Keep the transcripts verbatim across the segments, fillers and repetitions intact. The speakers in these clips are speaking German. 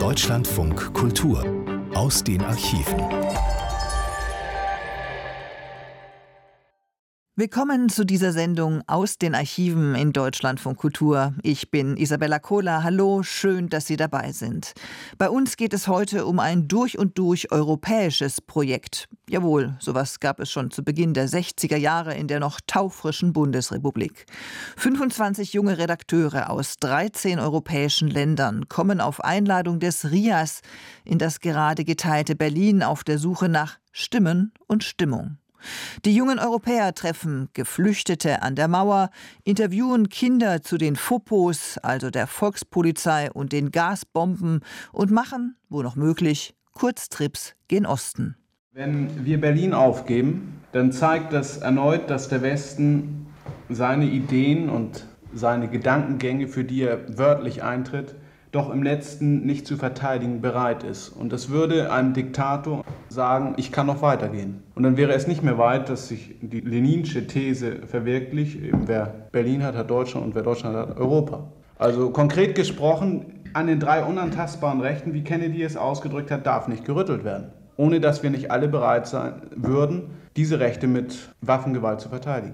Deutschlandfunk Kultur aus den Archiven. Willkommen zu dieser Sendung aus den Archiven in Deutschlandfunk Kultur. Ich bin Isabella Kohler. Hallo, schön, dass Sie dabei sind. Bei uns geht es heute um ein durch und durch europäisches Projekt. Jawohl, sowas gab es schon zu Beginn der sechziger Jahre in der noch taufrischen Bundesrepublik. fünfundzwanzig junge Redakteure aus dreizehn europäischen Ländern kommen auf Einladung des R I A S in das gerade geteilte Berlin auf der Suche nach Stimmen und Stimmung. Die jungen Europäer treffen Geflüchtete an der Mauer, interviewen Kinder zu den Fopos, also der Volkspolizei und den Gasbomben und machen, wo noch möglich, Kurztrips gen Osten. Wenn wir Berlin aufgeben, dann zeigt das erneut, dass der Westen seine Ideen und seine Gedankengänge, für die er wörtlich eintritt, doch im Letzten nicht zu verteidigen bereit ist. Und das würde einem Diktator sagen, ich kann noch weitergehen. Und dann wäre es nicht mehr weit, dass sich die leninsche These verwirklicht, eben wer Berlin hat, hat Deutschland und wer Deutschland hat, Europa. Also konkret gesprochen, an den drei unantastbaren Rechten, wie Kennedy es ausgedrückt hat, darf nicht gerüttelt werden. Ohne dass wir nicht alle bereit sein würden, diese Rechte mit Waffengewalt zu verteidigen.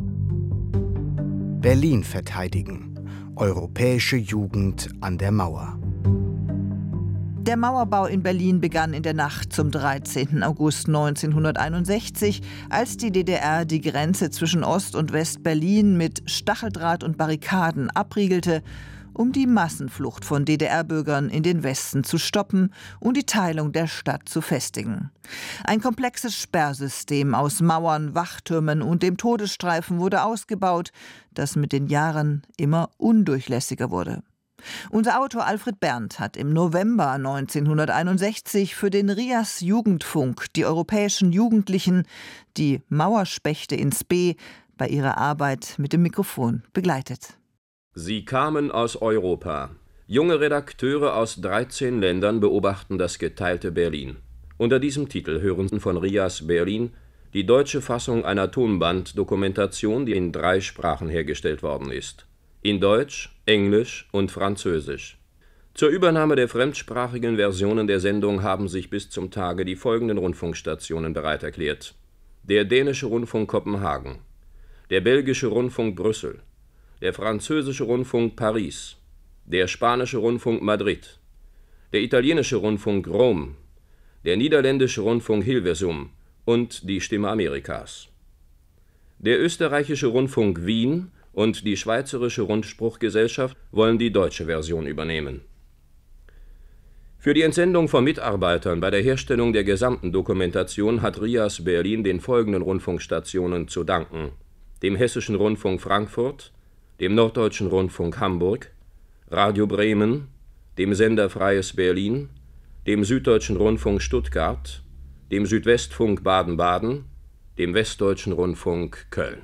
Berlin verteidigen. Europäische Jugend an der Mauer. Der Mauerbau in Berlin begann in der Nacht zum dreizehnten August neunzehnhunderteinundsechzig, als die D D R die Grenze zwischen Ost- und West-Berlin mit Stacheldraht und Barrikaden abriegelte, um die Massenflucht von D D R-Bürgern in den Westen zu stoppen und die Teilung der Stadt zu festigen. Ein komplexes Sperrsystem aus Mauern, Wachtürmen und dem Todesstreifen wurde ausgebaut, das mit den Jahren immer undurchlässiger wurde. Unser Autor Alfred Berndt hat im November neunzehnhunderteinundsechzig für den R I A S Jugendfunk die europäischen Jugendlichen, die Mauerspechte in Spee, bei ihrer Arbeit mit dem Mikrofon begleitet. Sie kamen aus Europa. Junge Redakteure aus dreizehn Ländern beobachten das geteilte Berlin. Unter diesem Titel hören Sie von R I A S Berlin die deutsche Fassung einer Tonbanddokumentation, die in drei Sprachen hergestellt worden ist. In Deutsch, Englisch und Französisch. Zur Übernahme der fremdsprachigen Versionen der Sendung haben sich bis zum Tage die folgenden Rundfunkstationen bereit erklärt: der dänische Rundfunk Kopenhagen, der belgische Rundfunk Brüssel, der französische Rundfunk Paris, der spanische Rundfunk Madrid, der italienische Rundfunk Rom, der niederländische Rundfunk Hilversum und die Stimme Amerikas. Der österreichische Rundfunk Wien und die Schweizerische Rundspruchgesellschaft wollen die deutsche Version übernehmen. Für die Entsendung von Mitarbeitern bei der Herstellung der gesamten Dokumentation hat R I A S Berlin den folgenden Rundfunkstationen zu danken: dem Hessischen Rundfunk Frankfurt, dem Norddeutschen Rundfunk Hamburg, Radio Bremen, dem Sender Freies Berlin, dem Süddeutschen Rundfunk Stuttgart, dem Südwestfunk Baden-Baden, dem Westdeutschen Rundfunk Köln.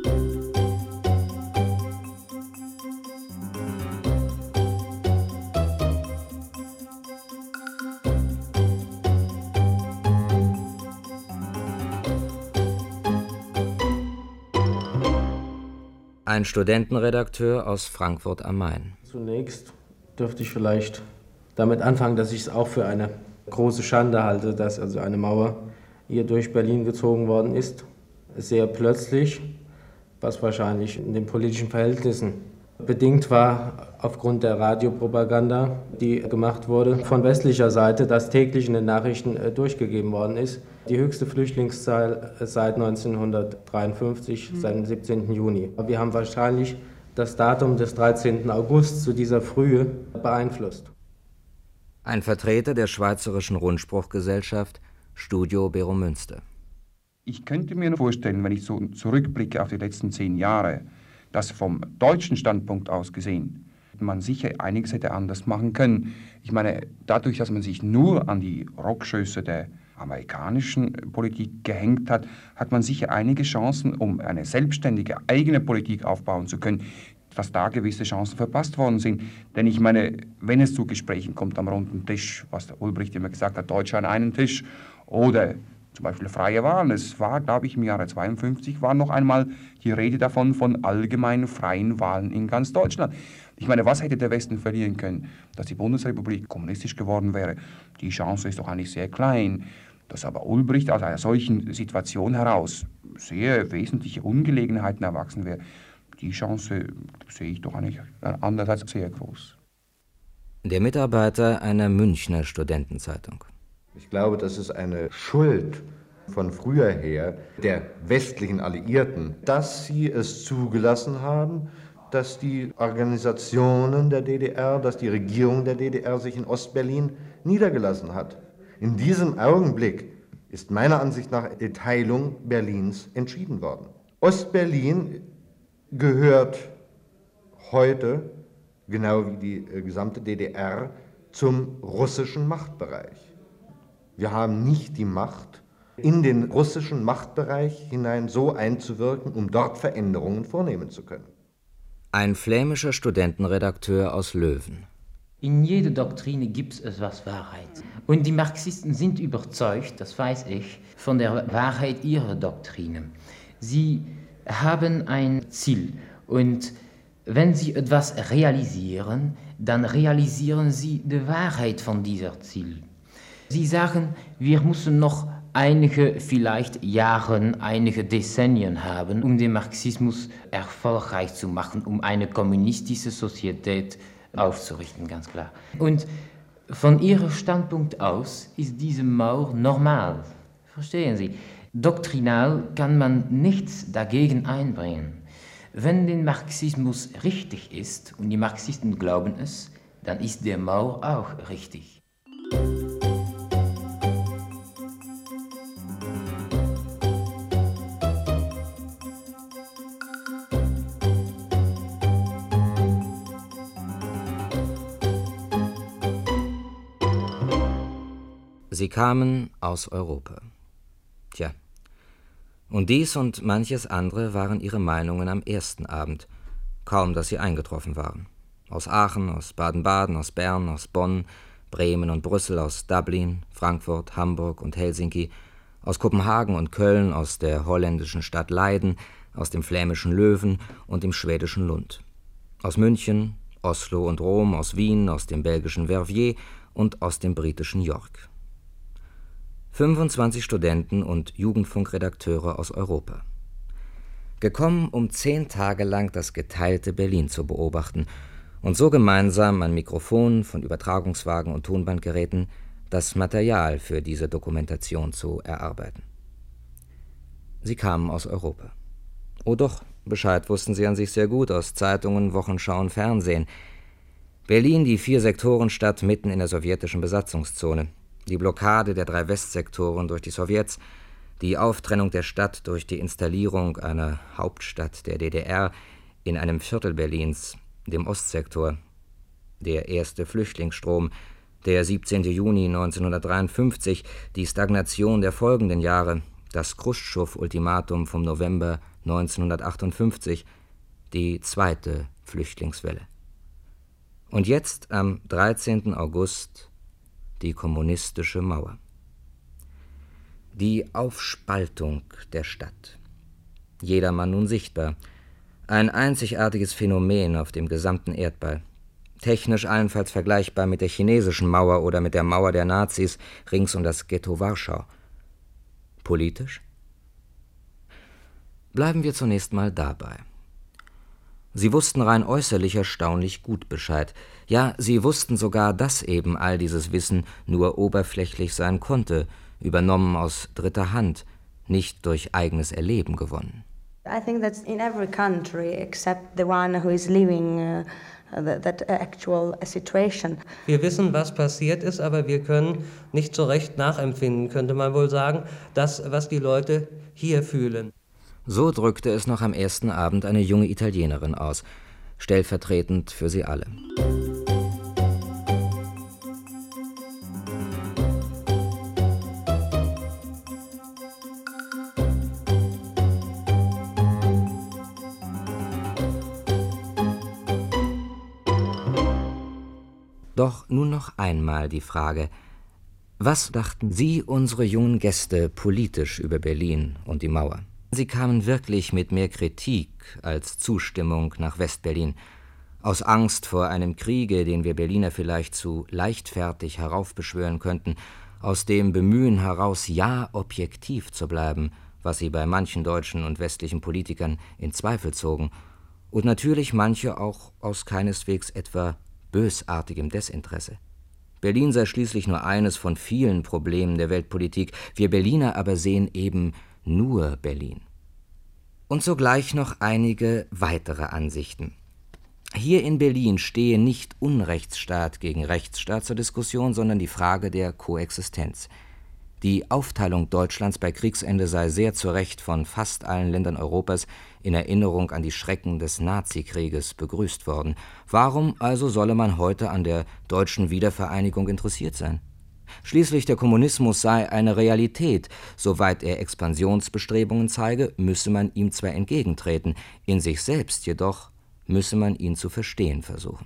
Ein Studentenredakteur aus Frankfurt am Main. Zunächst dürfte ich vielleicht damit anfangen, dass ich es auch für eine große Schande halte, dass also eine Mauer hier durch Berlin gezogen worden ist. Sehr plötzlich, was wahrscheinlich in den politischen Verhältnissen bedingt war aufgrund der Radiopropaganda, die gemacht wurde, von westlicher Seite, das täglich in den Nachrichten durchgegeben worden ist. Die höchste Flüchtlingszahl seit neunzehnhundertdreiundfünfzig, seit dem siebzehnten Juni. Wir haben wahrscheinlich das Datum des dreizehnten August zu dieser Frühe beeinflusst. Ein Vertreter der Schweizerischen Rundspruchgesellschaft, Studio Beromünster. Ich könnte mir vorstellen, wenn ich so zurückblicke auf die letzten zehn Jahre, dass vom deutschen Standpunkt aus gesehen man sicher einiges hätte anders machen können. Ich meine, dadurch, dass man sich nur an die Rockschöße der amerikanischen Politik gehängt hat, hat man sicher einige Chancen, um eine selbstständige eigene Politik aufbauen zu können, dass da gewisse Chancen verpasst worden sind. Denn ich meine, wenn es zu Gesprächen kommt am runden Tisch, was der Ulbricht immer gesagt hat, Deutsche an einen Tisch, oder zum Beispiel freie Wahlen. Es war, glaube ich, im Jahre zweiundfünfzig war noch einmal die Rede davon, von allgemeinen freien Wahlen in ganz Deutschland. Ich meine, was hätte der Westen verlieren können? Dass die Bundesrepublik kommunistisch geworden wäre, die Chance ist doch eigentlich sehr klein. Dass aber Ulbricht aus einer solchen Situation heraus sehr wesentliche Ungelegenheiten erwachsen wäre, die Chance sehe ich doch eigentlich andererseits sehr groß. Der Mitarbeiter einer Münchner Studentenzeitung. Ich glaube, das ist eine Schuld von früher her der westlichen Alliierten, dass sie es zugelassen haben, dass die Organisationen der D D R, dass die Regierung der D D R sich in Ostberlin niedergelassen hat. In diesem Augenblick ist meiner Ansicht nach die Teilung Berlins entschieden worden. Ostberlin gehört heute, genau wie die äh, gesamte D D R, zum russischen Machtbereich. Wir haben nicht die Macht, in den russischen Machtbereich hinein so einzuwirken, um dort Veränderungen vornehmen zu können. Ein flämischer Studentenredakteur aus Löwen. In jeder Doktrine gibt es etwas Wahrheit. Und die Marxisten sind überzeugt, das weiß ich, von der Wahrheit ihrer Doktrine. Sie haben ein Ziel und wenn sie etwas realisieren, dann realisieren sie die Wahrheit von dieser Ziel. Sie sagen, wir müssen noch einige, vielleicht Jahre, einige Dezennien haben, um den Marxismus erfolgreich zu machen, um eine kommunistische Sozietät aufzurichten, ganz klar. Und von ihrem Standpunkt aus ist diese Mauer normal. Verstehen Sie? Doktrinal kann man nichts dagegen einbringen. Wenn der Marxismus richtig ist, und die Marxisten glauben es, dann ist der Mauer auch richtig. Sie kamen aus Europa. Tja, und dies und manches andere waren ihre Meinungen am ersten Abend, kaum dass sie eingetroffen waren. Aus Aachen, aus Baden-Baden, aus Bern, aus Bonn, Bremen und Brüssel, aus Dublin, Frankfurt, Hamburg und Helsinki, aus Kopenhagen und Köln, aus der holländischen Stadt Leiden, aus dem flämischen Löwen und dem schwedischen Lund. Aus München, Oslo und Rom, aus Wien, aus dem belgischen Verviers und aus dem britischen York. fünfundzwanzig Studenten und Jugendfunkredakteure aus Europa. Gekommen, um zehn Tage lang das geteilte Berlin zu beobachten und so gemeinsam an Mikrofonen von Übertragungswagen und Tonbandgeräten das Material für diese Dokumentation zu erarbeiten. Sie kamen aus Europa. Oh doch, Bescheid wussten sie an sich sehr gut aus Zeitungen, Wochenschauen, Fernsehen. Berlin, die Vier-Sektoren-Stadt mitten in der sowjetischen Besatzungszone. Die Blockade der drei Westsektoren durch die Sowjets, die Auftrennung der Stadt durch die Installierung einer Hauptstadt der D D R in einem Viertel Berlins, dem Ostsektor, der erste Flüchtlingsstrom, der siebzehnten Juni neunzehnhundertdreiundfünfzig, die Stagnation der folgenden Jahre, das Chruschtschow-Ultimatum vom November neunzehnhundertachtundfünfzig, die zweite Flüchtlingswelle. Und jetzt am dreizehnten August die kommunistische Mauer. Die Aufspaltung der Stadt. Jedermann nun sichtbar. Ein einzigartiges Phänomen auf dem gesamten Erdball. Technisch allenfalls vergleichbar mit der chinesischen Mauer oder mit der Mauer der Nazis rings um das Ghetto Warschau. Politisch? Bleiben wir zunächst mal dabei. Sie wussten rein äußerlich erstaunlich gut Bescheid. Ja, sie wussten sogar, dass eben all dieses Wissen nur oberflächlich sein konnte, übernommen aus dritter Hand, nicht durch eigenes Erleben gewonnen. I think that's in every country except the one who is living uh, that, that actual situation. Wir wissen, was passiert ist, aber wir können nicht so recht nachempfinden, könnte man wohl sagen, das, was die Leute hier fühlen. So drückte es noch am ersten Abend eine junge Italienerin aus, stellvertretend für sie alle. Doch nun noch einmal die Frage: Was dachten Sie, unsere jungen Gäste, politisch über Berlin und die Mauer? Sie kamen wirklich mit mehr Kritik als Zustimmung nach Westberlin, Aus Angst vor einem Kriege, den wir Berliner vielleicht zu leichtfertig heraufbeschwören könnten, aus dem Bemühen heraus, ja objektiv zu bleiben, was sie bei manchen deutschen und westlichen Politikern in Zweifel zogen, und natürlich manche auch aus keineswegs etwa bösartigem Desinteresse. Berlin sei schließlich nur eines von vielen Problemen der Weltpolitik, wir Berliner aber sehen eben nur Berlin. Und sogleich noch einige weitere Ansichten. Hier in Berlin stehe nicht Unrechtsstaat gegen Rechtsstaat zur Diskussion, sondern die Frage der Koexistenz. Die Aufteilung Deutschlands bei Kriegsende sei sehr zu Recht von fast allen Ländern Europas in Erinnerung an die Schrecken des Nazikrieges begrüßt worden. Warum also solle man heute an der deutschen Wiedervereinigung interessiert sein? Schließlich der Kommunismus sei eine Realität. Soweit er Expansionsbestrebungen zeige, müsse man ihm zwar entgegentreten, in sich selbst jedoch müsse man ihn zu verstehen versuchen.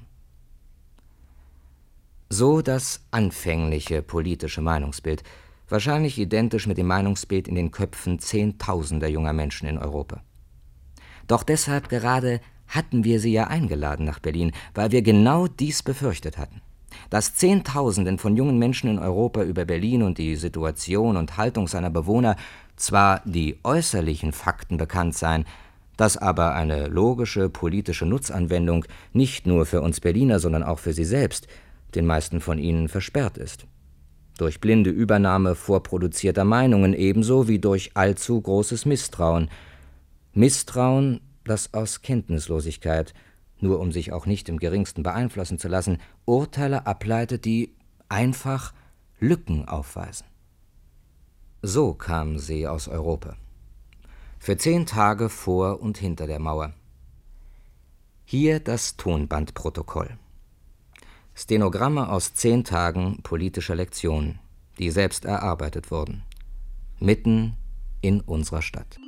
So das anfängliche politische Meinungsbild, wahrscheinlich identisch mit dem Meinungsbild in den Köpfen Zehntausender junger Menschen in Europa. Doch deshalb gerade hatten wir sie ja eingeladen nach Berlin, weil wir genau dies befürchtet hatten. Dass Zehntausenden von jungen Menschen in Europa über Berlin und die Situation und Haltung seiner Bewohner zwar die äußerlichen Fakten bekannt seien, dass aber eine logische politische Nutzanwendung nicht nur für uns Berliner, sondern auch für sie selbst, den meisten von ihnen versperrt ist. Durch blinde Übernahme vorproduzierter Meinungen ebenso wie durch allzu großes Misstrauen. Misstrauen, das aus Kenntnislosigkeit, nur um sich auch nicht im geringsten beeinflussen zu lassen, Urteile ableitet, die einfach Lücken aufweisen. So kamen sie aus Europa. Für zehn Tage vor und hinter der Mauer. Hier das Tonbandprotokoll. Stenogramme aus zehn Tagen politischer Lektionen, die selbst erarbeitet wurden. Mitten in unserer Stadt.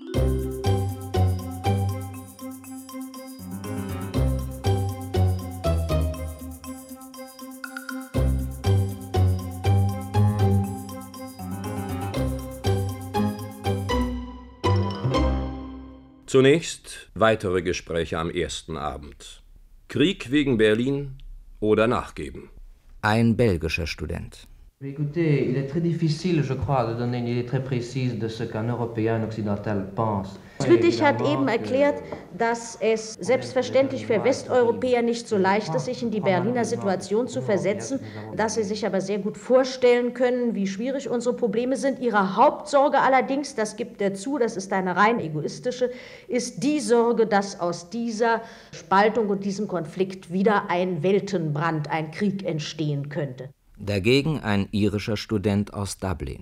Zunächst weitere Gespräche am ersten Abend. Krieg wegen Berlin oder nachgeben. Ein belgischer Student. Écoutez, il est très difficile, je crois, de donner une idée très précise de ce qu'un Européen occidental pense. Lüttich hat eben erklärt, dass es selbstverständlich für Westeuropäer nicht so leicht ist, sich in die Berliner Situation zu versetzen, dass sie sich aber sehr gut vorstellen können, wie schwierig unsere Probleme sind. Ihre Hauptsorge allerdings, das gibt er zu, das ist eine rein egoistische, ist die Sorge, dass aus dieser Spaltung und diesem Konflikt wieder ein Weltenbrand, ein Krieg entstehen könnte. Dagegen ein irischer Student aus Dublin.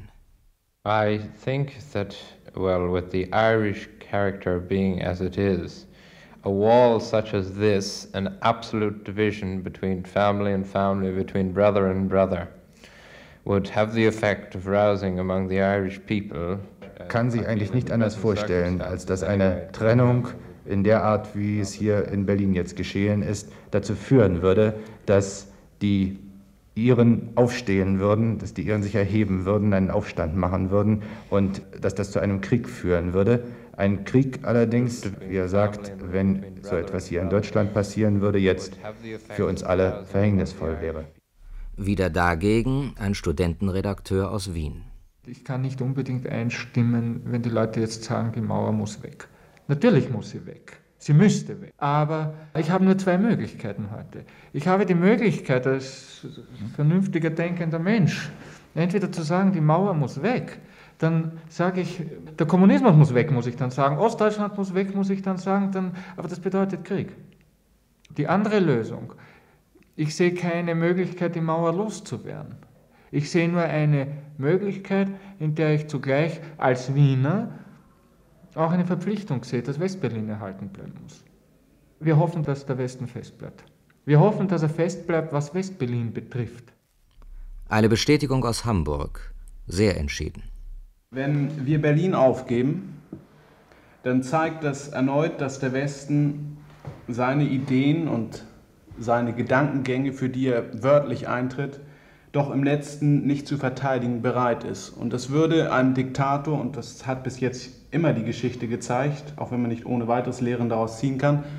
I think that, well, with the Irish character being as it is, a wall such as this, an absolute division between family and family, between brother and brother, would have the effect of rousing among the Irish people. Kann sich eigentlich nicht anders vorstellen, als dass eine Trennung in der Art, wie es hier in Berlin jetzt geschehen ist, dazu führen würde, dass die Iren aufstehen würden, dass die Iren sich erheben würden, einen Aufstand machen würden und dass das zu einem Krieg führen würde. Ein Krieg allerdings, wie er sagt, wenn so etwas hier in Deutschland passieren würde, jetzt für uns alle verhängnisvoll wäre. Wieder dagegen ein Studentenredakteur aus Wien. Ich kann nicht unbedingt einstimmen, wenn die Leute jetzt sagen, die Mauer muss weg. Natürlich muss sie weg. Sie müsste weg. Aber ich habe nur zwei Möglichkeiten heute. Ich habe die Möglichkeit als vernünftiger denkender Mensch, entweder zu sagen, die Mauer muss weg, dann sage ich, der Kommunismus muss weg, muss ich dann sagen, Ostdeutschland muss weg, muss ich dann sagen, dann, aber das bedeutet Krieg. Die andere Lösung, ich sehe keine Möglichkeit, die Mauer loszuwerden. Ich sehe nur eine Möglichkeit, in der ich zugleich als Wiener auch eine Verpflichtung sehe, dass Westberlin erhalten bleiben muss. Wir hoffen, dass der Westen festbleibt. Wir hoffen, dass er festbleibt, was Westberlin betrifft. Eine Bestätigung aus Hamburg, sehr entschieden. Wenn wir Berlin aufgeben, dann zeigt das erneut, dass der Westen seine Ideen und seine Gedankengänge, für die er wörtlich eintritt, doch im Letzten nicht zu verteidigen bereit ist. Und das würde einem Diktator, und das hat bis jetzt immer die Geschichte gezeigt, auch wenn man nicht ohne weiteres Lehren daraus ziehen kann,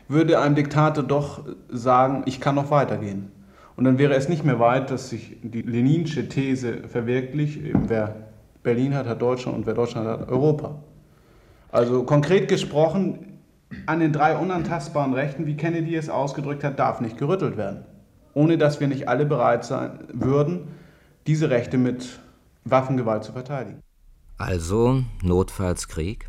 würde einem Diktator doch sagen, ich kann noch weitergehen. Und dann wäre es nicht mehr weit, dass sich die leninsche These verwirklicht, eben wer Berlin hat, hat Deutschland und wer Deutschland hat, Europa. Also konkret gesprochen, an den drei unantastbaren Rechten, wie Kennedy es ausgedrückt hat, darf nicht gerüttelt werden. Ohne dass wir nicht alle bereit sein würden, diese Rechte mit Waffengewalt zu verteidigen. Also notfalls Krieg?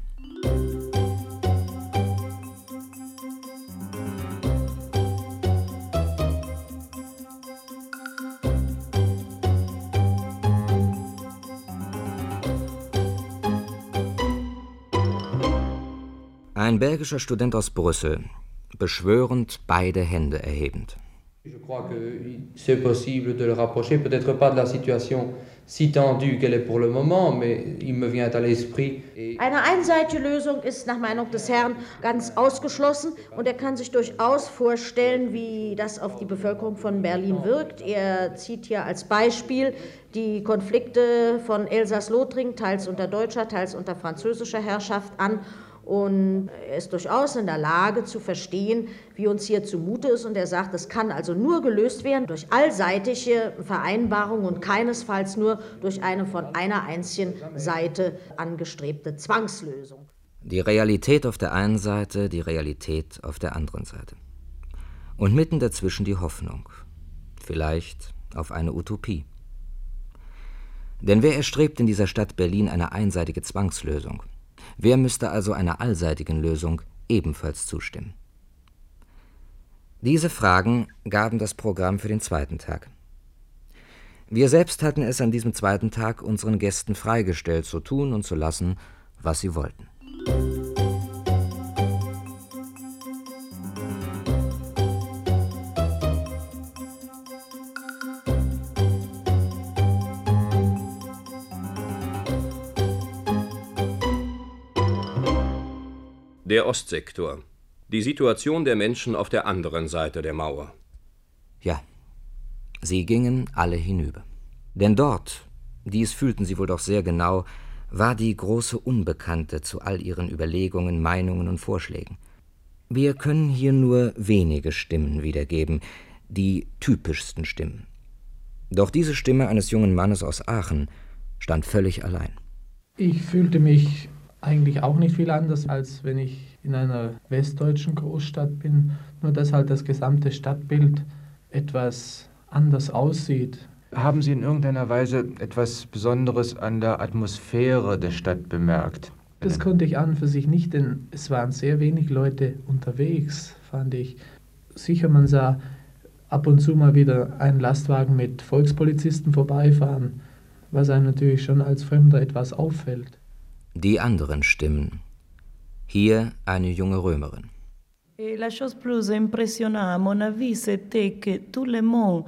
Ein belgischer Student aus Brüssel, beschwörend beide Hände erhebend. Je crois que c'est possible de le rapprocher, peut-être pas de la situation si tendue qu'elle est pour le moment, mais il me vient à l'esprit. Eine einseitige Lösung ist nach Meinung des Herrn ganz ausgeschlossen und er kann sich durchaus vorstellen, wie das auf die Bevölkerung von Berlin wirkt. Er zieht hier als Beispiel die Konflikte von Elsass-Lothringen, teils unter deutscher, teils unter französischer Herrschaft an. Und er ist durchaus in der Lage zu verstehen, wie uns hier zumute ist. Und er sagt, es kann also nur gelöst werden durch allseitige Vereinbarung und keinesfalls nur durch eine von einer einzigen Seite angestrebte Zwangslösung. Die Realität auf der einen Seite, die Realität auf der anderen Seite. Und mitten dazwischen die Hoffnung. Vielleicht auf eine Utopie. Denn wer erstrebt in dieser Stadt Berlin eine einseitige Zwangslösung? Wer müsste also einer allseitigen Lösung ebenfalls zustimmen? Diese Fragen gaben das Programm für den zweiten Tag. Wir selbst hatten es an diesem zweiten Tag unseren Gästen freigestellt, zu tun und zu lassen, was sie wollten. Der Ostsektor. Die Situation der Menschen auf der anderen Seite der Mauer. Ja, sie gingen alle hinüber. Denn dort, dies fühlten sie wohl doch sehr genau, war die große Unbekannte zu all ihren Überlegungen, Meinungen und Vorschlägen. Wir können hier nur wenige Stimmen wiedergeben, die typischsten Stimmen. Doch diese Stimme eines jungen Mannes aus Aachen stand völlig allein. Ich fühlte mich eigentlich auch nicht viel anders, als wenn ich in einer westdeutschen Großstadt bin, nur dass halt das gesamte Stadtbild etwas anders aussieht. Haben Sie in irgendeiner Weise etwas Besonderes an der Atmosphäre der Stadt bemerkt? Das konnte ich an und für sich nicht, denn es waren sehr wenig Leute unterwegs, fand ich. Sicher, man sah ab und zu mal wieder einen Lastwagen mit Volkspolizisten vorbeifahren, was einem natürlich schon als Fremder etwas auffällt. Die anderen Stimmen. Hier eine junge Römerin. La chose plus impressionnante, à mon avis, c'était que tout le monde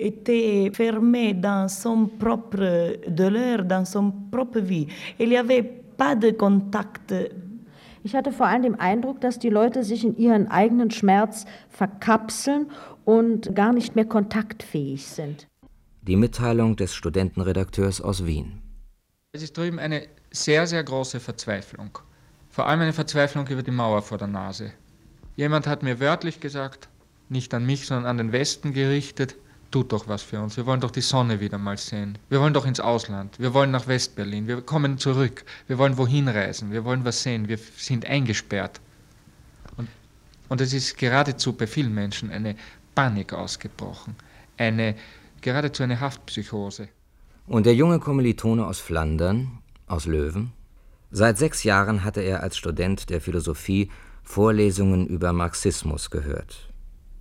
était fermé dans son propre douleur, dans son propre vie. Il y avait pas de contact. Ich hatte vor allem den Eindruck, dass die Leute sich in ihren eigenen Schmerz verkapseln und gar nicht mehr kontaktfähig sind. Die Mitteilung des Studentenredakteurs aus Wien. Es ist drüben eine sehr, sehr große Verzweiflung. Vor allem eine Verzweiflung über die Mauer vor der Nase. Jemand hat mir wörtlich gesagt, nicht an mich, sondern an den Westen gerichtet, tut doch was für uns, wir wollen doch die Sonne wieder mal sehen. Wir wollen doch ins Ausland, wir wollen nach Westberlin, wir kommen zurück, wir wollen wohin reisen, wir wollen was sehen, wir sind eingesperrt. Und, und es ist geradezu bei vielen Menschen eine Panik ausgebrochen, eine, geradezu eine Haftpsychose. Und der junge Kommilitone aus Flandern, aus Löwen? Seit sechs Jahren hatte er als Student der Philosophie Vorlesungen über Marxismus gehört.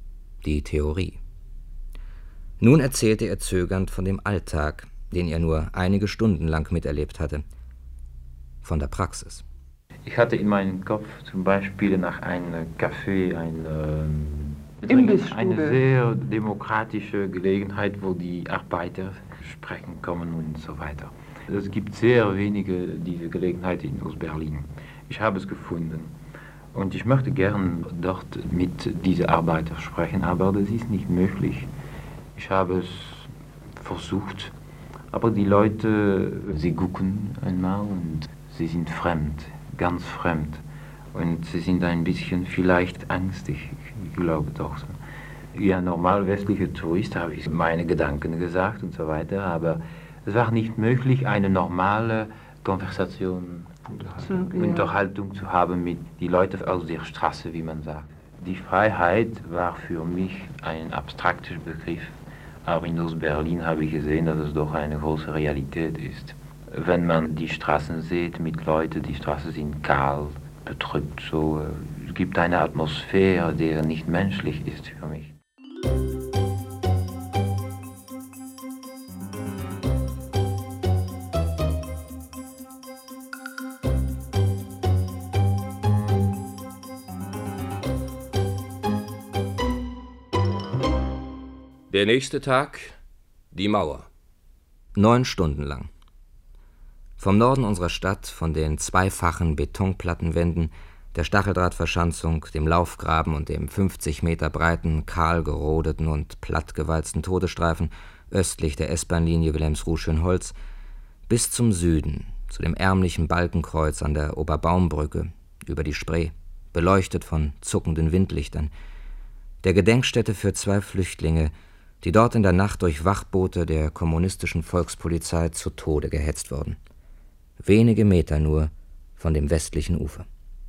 Die Theorie. Nun erzählte er zögernd von dem Alltag, den er nur einige Stunden lang miterlebt hatte. Von der Praxis. Ich hatte in meinem Kopf zum Beispiel nach einem Café eine, eine sehr demokratische Gelegenheit, wo die Arbeiter sprechen kommen und so weiter. Es gibt sehr wenige diese Gelegenheiten in Ostberlin. Ich habe es gefunden. Und ich möchte gern dort mit diesen Arbeitern sprechen, aber das ist nicht möglich. Ich habe es versucht, aber die Leute, sie gucken einmal und sie sind fremd, ganz fremd. Und sie sind ein bisschen vielleicht angstig, ich glaube doch so. Wie ein normal westlicher Tourist habe ich meine Gedanken gesagt und so weiter, aber es war nicht möglich, eine normale Konversation, Unterhaltung, Unterhaltung zu haben mit den Leuten aus der Straße, wie man sagt. Die Freiheit war für mich ein abstrakter Begriff, aber in Ostberlin habe ich gesehen, dass es doch eine große Realität ist. Wenn man die Straßen sieht mit Leuten, die Straßen sind kahl, betrübt, so, es gibt eine Atmosphäre, die nicht menschlich ist für mich. Der nächste Tag, die Mauer. Neun Stunden lang. Vom Norden unserer Stadt, von den zweifachen Betonplattenwänden, der Stacheldrahtverschanzung, dem Laufgraben und dem fünfzig Meter breiten, kahl gerodeten und plattgewalzten Todesstreifen östlich der S-Bahn-Linie Wilhelmsruh-Schönholz, bis zum Süden, zu dem ärmlichen Balkenkreuz an der Oberbaumbrücke, über die Spree, beleuchtet von zuckenden Windlichtern, der Gedenkstätte für zwei Flüchtlinge, die dort in der Nacht durch Wachboote der kommunistischen Volkspolizei zu Tode gehetzt wurden. Wenige Meter nur von dem westlichen Ufer.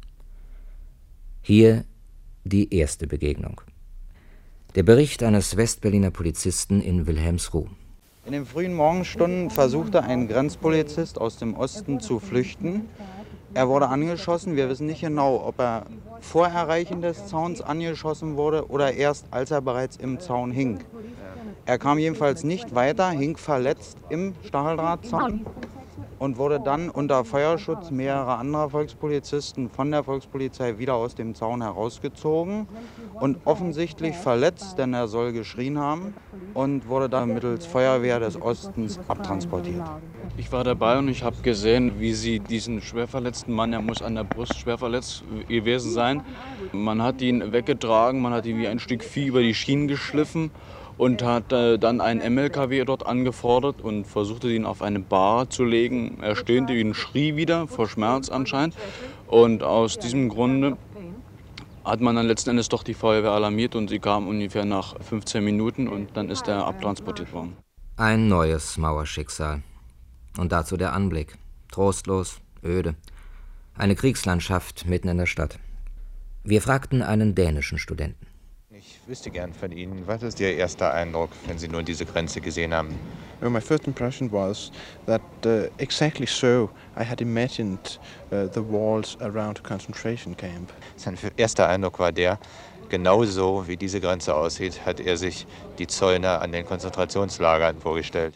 Hier die erste Begegnung. Der Bericht eines Westberliner Polizisten in Wilhelmsruh. In den frühen Morgenstunden versuchte ein Grenzpolizist aus dem Osten zu flüchten. Er wurde angeschossen. Wir wissen nicht genau, ob er vor Erreichen des Zauns angeschossen wurde oder erst, als er bereits im Zaun hing. Er kam jedenfalls nicht weiter, hing verletzt im Stacheldrahtzaun und wurde dann unter Feuerschutz mehrerer anderer Volkspolizisten von der Volkspolizei wieder aus dem Zaun herausgezogen und offensichtlich verletzt, denn er soll geschrien haben, und wurde dann mittels Feuerwehr des Ostens abtransportiert. Ich war dabei und ich habe gesehen, wie sie diesen schwerverletzten Mann, er muss an der Brust schwer verletzt gewesen sein, man hat ihn weggetragen, man hat ihn wie ein Stück Vieh über die Schienen geschliffen und hat äh, dann einen M L K W dort angefordert und versuchte ihn auf eine Bar zu legen. Er stöhnte und schrie wieder, vor Schmerz anscheinend. Und aus diesem Grunde hat man dann letzten Endes doch die Feuerwehr alarmiert und sie kam ungefähr nach fünfzehn Minuten und dann ist er abtransportiert worden. Ein neues Mauerschicksal. Und dazu der Anblick. Trostlos, öde. Eine Kriegslandschaft mitten in der Stadt. Wir fragten einen dänischen Studenten. Ich wüsste gern von Ihnen, was ist Ihr erster Eindruck, wenn Sie nur diese Grenze gesehen haben? Well, my first impression was that uh, exactly so I had imagined uh, the walls around a concentration camp. Sein erster Eindruck war der, genauso wie diese Grenze aussieht, hat er sich die Zöllner an den Konzentrationslagern vorgestellt.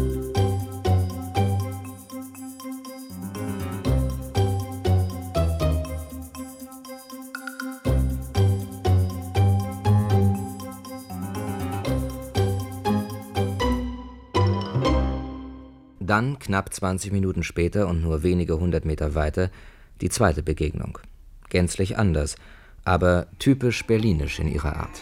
Dann, knapp zwanzig Minuten später und nur wenige hundert Meter weiter, die zweite Begegnung. Gänzlich anders, aber typisch berlinisch in ihrer Art.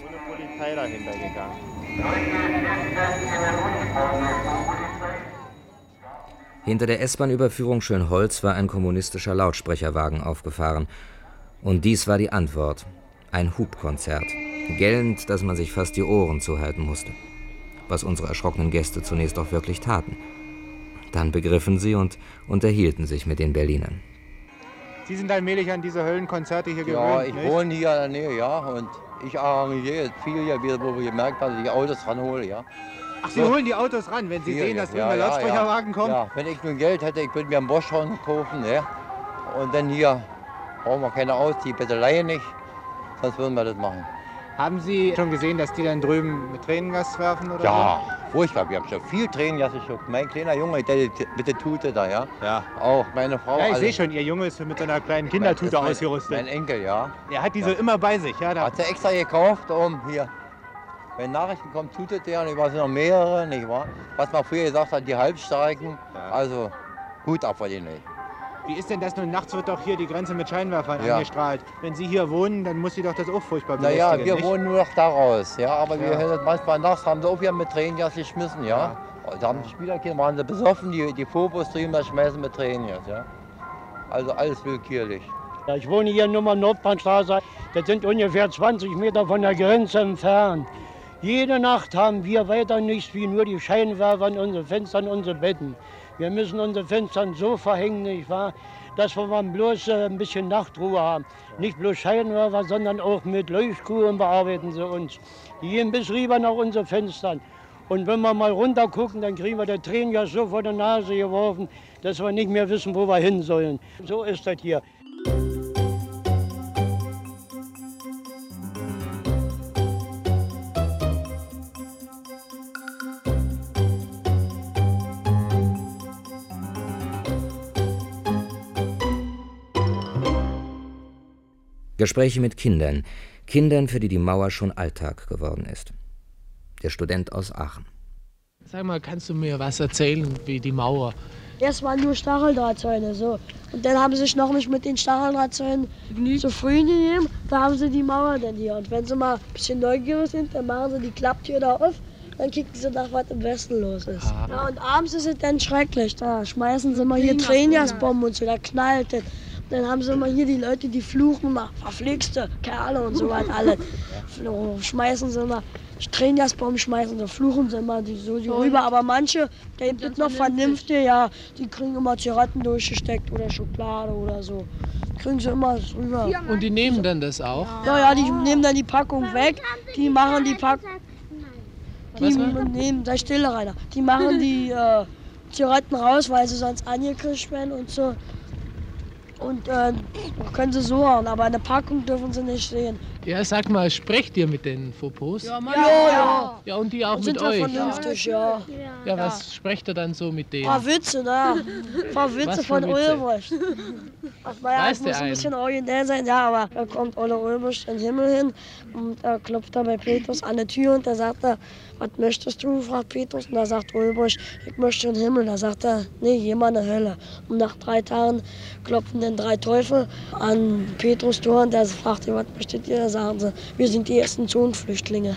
Hinter der S-Bahn-Überführung Schönholz war ein kommunistischer Lautsprecherwagen aufgefahren. Und dies war die Antwort. Ein Hubkonzert. Gellend, dass man sich fast die Ohren zuhalten musste. Was unsere erschrockenen Gäste zunächst auch wirklich taten. Dann begriffen sie und unterhielten sich mit den Berlinern. Sie sind allmählich an diese Höllenkonzerte hier gewöhnt, Ja, ich nicht? wohne hier in der Nähe, ja, und ich arrangiere viel hier, wieder, wo wir gemerkt haben, dass ich die Autos ranhole, ja. Ach, Sie So. holen die Autos ran, wenn Sie Hier, sehen, dass drüben ja, der ja, Lautsprecherwagen ja. kommt? Ja, wenn ich nun Geld hätte, ich würde mir einen Boschhorn kaufen, ne? Und dann hier brauchen wir keine aus, die Bettelei nicht, sonst würden wir das machen. Haben Sie schon gesehen, dass die dann drüben mit Tränengas werfen oder Ja, furchtbar, wir haben schon viel Tränen, ja, mein kleiner Junge, der mit der Tute da, ja. Ja. Auch meine Frau. so? Ja, ich alle. sehe schon, Ihr Junge ist mit so einer kleinen Kindertute Das ist mein- ausgerüstet. Mein Enkel, ja. Er hat diese Ja. immer bei sich, ja. Da Hat er extra gekauft, um hier, wenn Nachrichten kommen, tutet der, und ich weiß noch mehrere, nicht wahr? Was man früher gesagt hat, die Halbstarken, also Hut ab vor denen. Wie ist denn das nun? Nachts wird doch hier die Grenze mit Scheinwerfern Ja. angestrahlt. Wenn Sie hier wohnen, dann muss Sie doch das auch furchtbar belästigen, Naja, wir nicht? wohnen nur noch daraus, ja, aber Ja. wir hören manchmal nachts, haben sie auch wieder mit Tränengas geschmissen, ja. Da haben die Spielerkinder, waren sie besoffen, die, die Phobos drüben, das schmeißen mit Tränengas, ja. Also alles willkürlich. Ich wohne hier Nummer Nordbahnstraße. Das sind ungefähr zwanzig Meter von der Grenze entfernt. Jede Nacht haben wir weiter nichts wie nur die Scheinwerfer an unseren Fenstern, unsere Betten. Wir müssen unsere Fenster so verhängen, nicht wahr, dass wir mal bloß äh, ein bisschen Nachtruhe haben. Nicht bloß Scheinwerfer, sondern auch mit Leuchtkugeln bearbeiten sie uns. Die gehen bis rüber nach unseren Fenstern. Und wenn wir mal runter gucken, dann kriegen wir das Tränengas so vor der Nase geworfen, dass wir nicht mehr wissen, wo wir hin sollen. So ist das hier. Gespräche mit Kindern. Kindern, für die die Mauer schon Alltag geworden ist. Der Student aus Aachen. Sag mal, kannst du mir was erzählen, wie die Mauer? Erst waren nur Stacheldrahtzäune, so. Und dann haben sie sich noch nicht mit den Stacheldrahtzäunen zufrieden gegeben. Da haben sie die Mauer dann hier. Und wenn sie mal ein bisschen neugierig sind, dann machen sie die Klapptür da auf. Dann kicken sie nach, was im Westen los ist. Ah. Ja, und abends ist es dann schrecklich. Da schmeißen sie mal hier Tränengasbomben und so, da knallt es. Dann haben sie immer hier die Leute, die fluchen mal, verflixte Kerle und so was alle. Schmeißen sie immer Tränengasbomben, schmeißen sie, fluchen sie immer die, so die rüber. Aber manche, die sind noch vernünftig, ja, die kriegen immer Zigaretten durchgesteckt oder Schokolade oder so. Kriegen sie immer rüber. Und die nehmen dann das auch? Ja, ja, die nehmen dann die Packung weg, die machen die Packung. Die nehmen, sei stille, Rainer. Die machen die äh, Zigaretten raus, weil sie sonst angekriegt werden und so. Und äh, können sie so hauen, aber eine Packung dürfen sie nicht sehen. Ja, sag mal, sprecht ihr mit den Fauxpas? Ja, ja, ja. Ja, und die auch sind mit ja euch? Vernünftig, ja. Ja, was sprecht ihr dann so mit denen? Ein paar Witze, da. Ein paar Witze von Ulbricht. Ach, naja, es muss ein bisschen originell sein, ja, aber da kommt Olle Ulbricht in den Himmel hin und er klopft da bei Petrus an die Tür und da sagt er, was möchtest du, fragt Petrus. Und da sagt Ulbricht, ich möchte in den Himmel. Da sagt er, nee, geh mal in die Hölle. Und nach drei Tagen klopfen dann drei Teufel an Petrus Tor und der fragt, was möchtet ihr? Da sagen sie, wir sind die ersten Zonenflüchtlinge.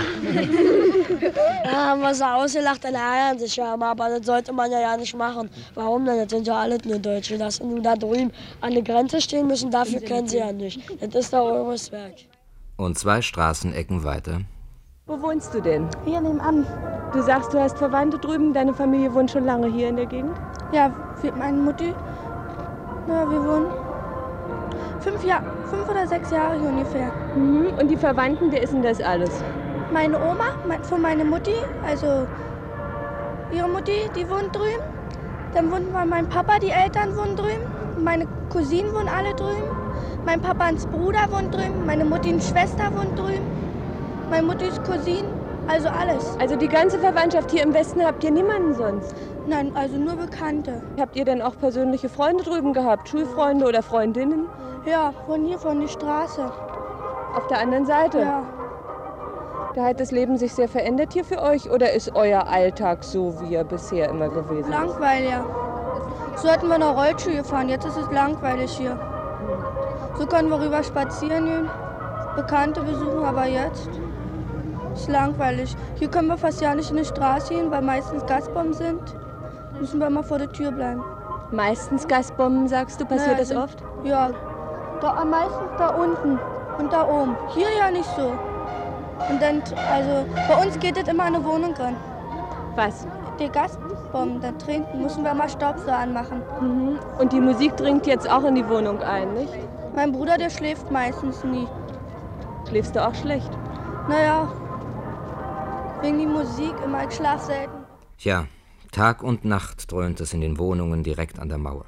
Da haben wir sie ausgelacht, dann ärgern sich ja immer, aber das sollte man ja, ja nicht machen. Warum denn? Das sind ja alle nur Deutsche. Dass sie nun da drüben an der Grenze stehen müssen, dafür können sie ja nicht. Das ist da eures Werk. Und zwei Straßenecken weiter. Wo wohnst du denn? Hier nebenan. Du sagst, du hast Verwandte drüben, deine Familie wohnt schon lange hier in der Gegend? Ja, meine Mutti. Ja, wir wohnen fünf, Jahr, fünf oder sechs Jahre hier ungefähr. Mhm. Und die Verwandten, wer ist denn das alles? Meine Oma von meiner Mutti, also ihre Mutti, die wohnt drüben. Dann wohnt mein Papa, die Eltern wohnen drüben. Meine Cousinen wohnen alle drüben. Mein Papas Bruder wohnt drüben. Meine Muttis Schwester wohnt drüben. Meine Muttis Cousine, also alles. Also die ganze Verwandtschaft hier im Westen habt ihr niemanden sonst? Nein, also nur Bekannte. Habt ihr denn auch persönliche Freunde drüben gehabt? Schulfreunde oder Freundinnen? Ja, von hier, von der Straße. Auf der anderen Seite? Ja. Da hat das Leben sich sehr verändert hier für euch oder ist euer Alltag so, wie er bisher immer gewesen ist? Langweilig. So hatten wir noch Rollschuhe gefahren, jetzt ist es langweilig hier. So können wir rüber spazieren gehen, Bekannte besuchen, aber jetzt ist langweilig. Hier können wir fast ja nicht in die Straße gehen, weil meistens Gasbomben sind. Müssen wir immer vor der Tür bleiben. Meistens Gasbomben, sagst du, passiert naja, das oft? Ja, da, am meisten da unten und da oben. Hier ja nicht so. Und dann, also bei uns geht es immer in eine Wohnung rein. Was? Die Gasbomben, da trinken, müssen wir mal Staubsauger anmachen. Mhm. Und die Musik dringt jetzt auch in die Wohnung ein, nicht? Mein Bruder, der schläft meistens nie. Schläfst du auch schlecht? Naja, wegen die Musik immer, ich schlaf selten. Tja, Tag und Nacht dröhnt es in den Wohnungen direkt an der Mauer.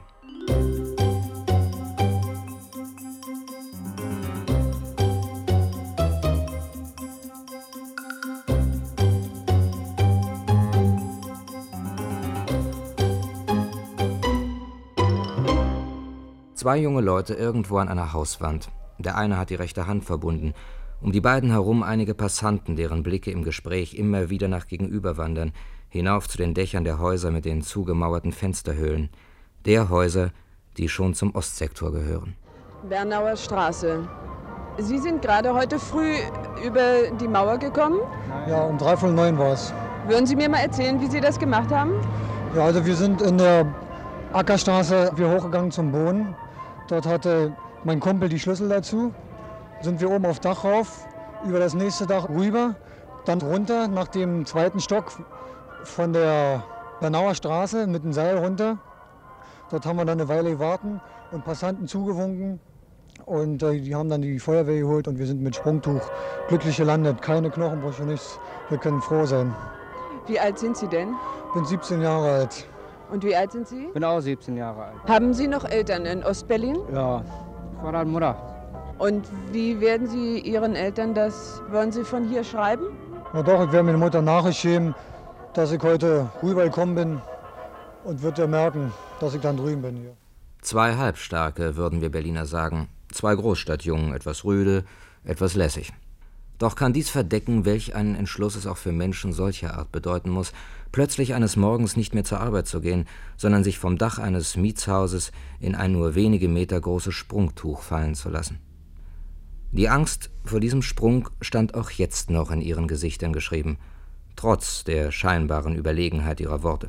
Zwei junge Leute irgendwo an einer Hauswand. Der eine hat die rechte Hand verbunden. Um die beiden herum einige Passanten, deren Blicke im Gespräch immer wieder nach gegenüber wandern, hinauf zu den Dächern der Häuser mit den zugemauerten Fensterhöhlen. Der Häuser, die schon zum Ostsektor gehören. Bernauer Straße. Sie sind gerade heute früh über die Mauer gekommen? Ja, um drei von neun war es. Würden Sie mir mal erzählen, wie Sie das gemacht haben? Ja, also wir sind in der Ackerstraße wir hochgegangen zum Boden. Dort hatte mein Kumpel die Schlüssel dazu. Sind wir oben auf Dach rauf, über das nächste Dach rüber, dann runter nach dem zweiten Stock von der Bernauer Straße mit dem Seil runter. Dort haben wir dann eine Weile gewartet und Passanten zugewunken. Und äh, die haben dann die Feuerwehr geholt und wir sind mit Sprungtuch glücklich gelandet. Keine Knochenbrüche, nichts. Wir können froh sein. Wie alt sind Sie denn? Ich bin siebzehn Jahre alt. Und wie alt sind Sie? Ich bin auch siebzehn Jahre alt. Haben Sie noch Eltern in Ostberlin? Ja, Vater und Mutter. Und wie werden Sie Ihren Eltern das, wollen Sie von hier schreiben? Na doch, ich werde meiner Mutter Nachricht geben, dass ich heute rübergekommen bin und wird ja merken, dass ich dann drüben bin hier. Zwei Halbstarke, würden wir Berliner sagen. Zwei Großstadtjungen, etwas rüde, etwas lässig. Doch kann dies verdecken, welch einen Entschluss es auch für Menschen solcher Art bedeuten muss, plötzlich eines Morgens nicht mehr zur Arbeit zu gehen, sondern sich vom Dach eines Mietshauses in ein nur wenige Meter großes Sprungtuch fallen zu lassen. Die Angst vor diesem Sprung stand auch jetzt noch in ihren Gesichtern geschrieben, trotz der scheinbaren Überlegenheit ihrer Worte.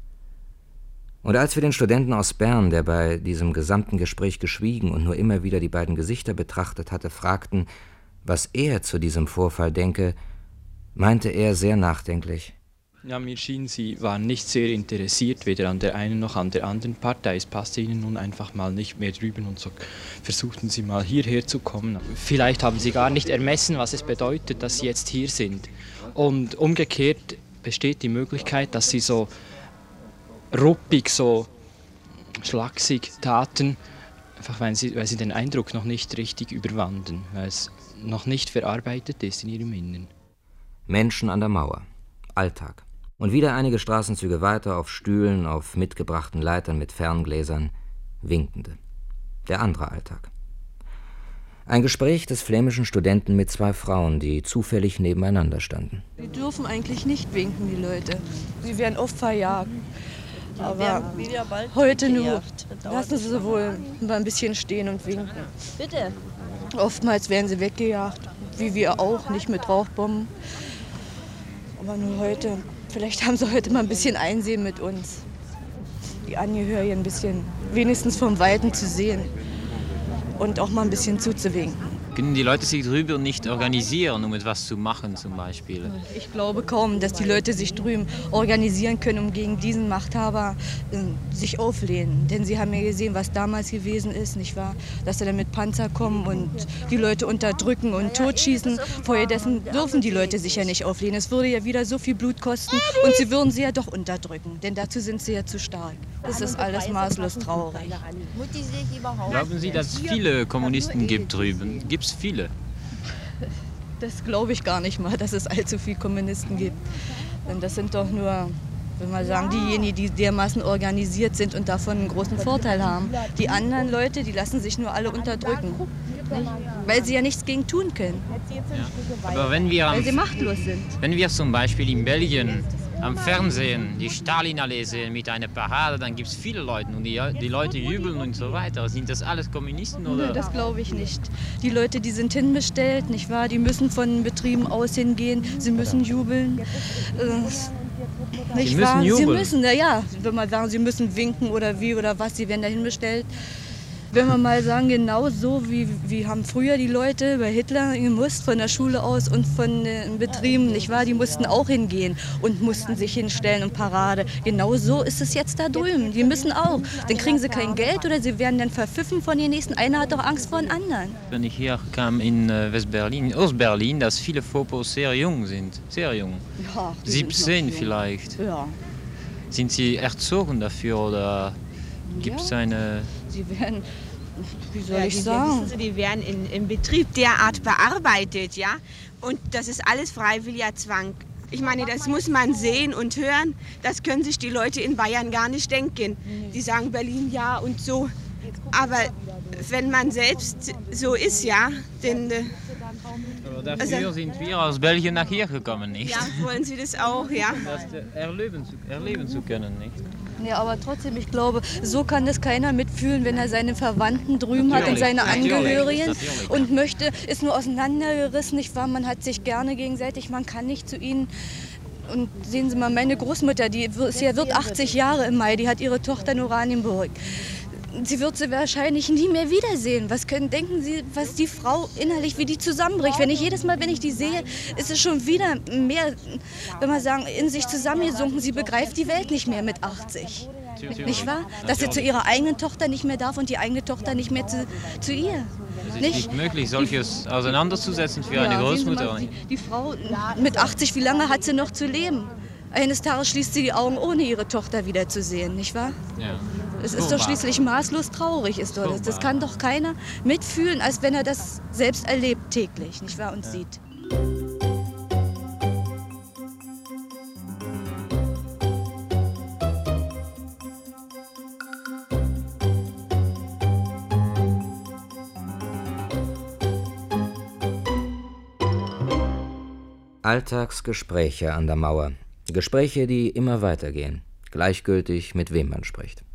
Und als wir den Studenten aus Bern, der bei diesem gesamten Gespräch geschwiegen und nur immer wieder die beiden Gesichter betrachtet hatte, fragten, was er zu diesem Vorfall denke, meinte er sehr nachdenklich: Ja, mir schien, Sie waren nicht sehr interessiert, weder an der einen noch an der anderen Partei. Es passte Ihnen nun einfach mal nicht mehr drüben und so versuchten Sie mal hierher zu kommen. Vielleicht haben Sie gar nicht ermessen, was es bedeutet, dass Sie jetzt hier sind. Und umgekehrt besteht die Möglichkeit, dass Sie so ruppig, so schlaksig taten, einfach weil sie, weil sie den Eindruck noch nicht richtig überwanden, weil es noch nicht verarbeitet ist in ihrem Innern. Menschen an der Mauer, Alltag. Und wieder einige Straßenzüge weiter auf Stühlen, auf mitgebrachten Leitern mit Ferngläsern, Winkende. Der andere Alltag. Ein Gespräch des flämischen Studenten mit zwei Frauen, die zufällig nebeneinander standen. Die dürfen eigentlich nicht winken, die Leute. Sie werden oft verjagt. Aber heute nur lassen sie sie wohl mal ein bisschen stehen und winken. Bitte. Oftmals werden sie weggejagt, wie wir auch, nicht mit Rauchbomben. Aber nur heute, vielleicht haben sie heute mal ein bisschen Einsehen mit uns. Die Angehörigen ein bisschen, wenigstens vom Weiten zu sehen und auch mal ein bisschen zuzuwinken. Können die Leute sich drüben nicht organisieren, um etwas zu machen zum Beispiel? Ich glaube kaum, dass die Leute sich drüben organisieren können, um gegen diesen Machthaber äh, sich auflehnen. Denn sie haben ja gesehen, was damals gewesen ist, nicht wahr? Dass sie dann mit Panzer kommen und die Leute unterdrücken und totschießen. Vorher dessen dürfen die Leute sich ja nicht auflehnen. Es würde ja wieder so viel Blut kosten und sie würden sie ja doch unterdrücken. Denn dazu sind sie ja zu stark. Das ist alles maßlos traurig. Glauben Sie, dass es viele Kommunisten gibt drüben? Gibt es viele? Das glaube ich gar nicht mal, dass es allzu viele Kommunisten gibt. Denn das sind doch nur, wenn wir sagen, diejenigen, die dermaßen organisiert sind und davon einen großen Vorteil haben. Die anderen Leute, die lassen sich nur alle unterdrücken. Nicht? Weil sie ja nichts gegen tun können. Ja. Aber wenn wir, weil sie machtlos sind. Wenn wir zum Beispiel in Belgien am Fernsehen die Stalinallee sehen mit einer Parade, dann gibt es viele Leute und die, die Leute jubeln und so weiter. Sind das alles Kommunisten? Oder? Nö, das glaube ich nicht. Die Leute, die sind hinbestellt, nicht wahr? Die müssen von Betrieben aus hingehen, sie müssen jubeln. Äh, nicht sie wahr? müssen jubeln? Sie müssen, na ja, wenn man sagen, sie müssen winken oder wie oder was, sie werden da hinbestellt. Wenn wir mal sagen, genau so wie, wie haben früher die Leute bei Hitler gemusst, von der Schule aus und von den Betrieben, nicht wahr? Die mussten auch hingehen und mussten sich hinstellen und Parade. Genau so ist es jetzt da drüben. Die müssen auch. Dann kriegen sie kein Geld oder sie werden dann verpfiffen von den Nächsten. Einer hat doch Angst vor den anderen. Wenn ich hier kam in Westberlin, in Ostberlin, dass viele Fopos sehr jung sind. Sehr jung. Ja, siebzehn vielleicht. Ja. Sind sie erzogen dafür oder gibt es ja. eine... Sie werden, wie soll ja, ich die, sagen? Wissen Sie, die werden in, im Betrieb derart bearbeitet, ja. Und das ist alles freiwilliger Zwang. Ich meine, das muss man sehen und hören. Das können sich die Leute in Bayern gar nicht denken. Die sagen Berlin ja und so. Aber wenn man selbst so ist, ja, dann... Aber dafür also, sind wir aus Belgien nach hier gekommen, nicht? Ja, wollen Sie das auch, ja? Das erleben zu, erleben zu können, nicht? Ja, aber trotzdem, ich glaube, so kann das keiner mitfühlen, wenn er seine Verwandten drüben natürlich, hat und seine natürlich, Angehörigen natürlich. und möchte, ist nur auseinandergerissen, nicht wahr? Man hat sich gerne gegenseitig, man kann nicht zu ihnen. Und sehen Sie mal, meine Großmutter, die ist ja, wird achtzig Jahre im Mai, die hat ihre Tochter in Oranienburg. sie wird sie wahrscheinlich nie mehr wiedersehen. Was können, denken Sie, was die Frau innerlich, wie die zusammenbricht? Wenn ich jedes Mal, wenn ich die sehe, ist es schon wieder mehr, wenn man sagen, in sich zusammengesunken. Sie begreift die Welt nicht mehr mit achtzig. Nicht wahr? Dass sie zu ihrer eigenen Tochter nicht mehr darf und die eigene Tochter nicht mehr zu, zu ihr. Es ist nicht, nicht möglich, solches auseinanderzusetzen für ja, eine Großmutter. Mal, die, die Frau mit achtzig, wie lange hat sie noch zu leben? Eines Tages schließt sie die Augen, ohne ihre Tochter wiederzusehen, nicht wahr? Ja. Es ist doch schließlich maßlos traurig, ist doch das. Das kann doch keiner mitfühlen, als wenn er das selbst erlebt täglich, nicht wahr, und ja. sieht. Alltagsgespräche an der Mauer. Gespräche, die immer weitergehen, gleichgültig, mit wem man spricht.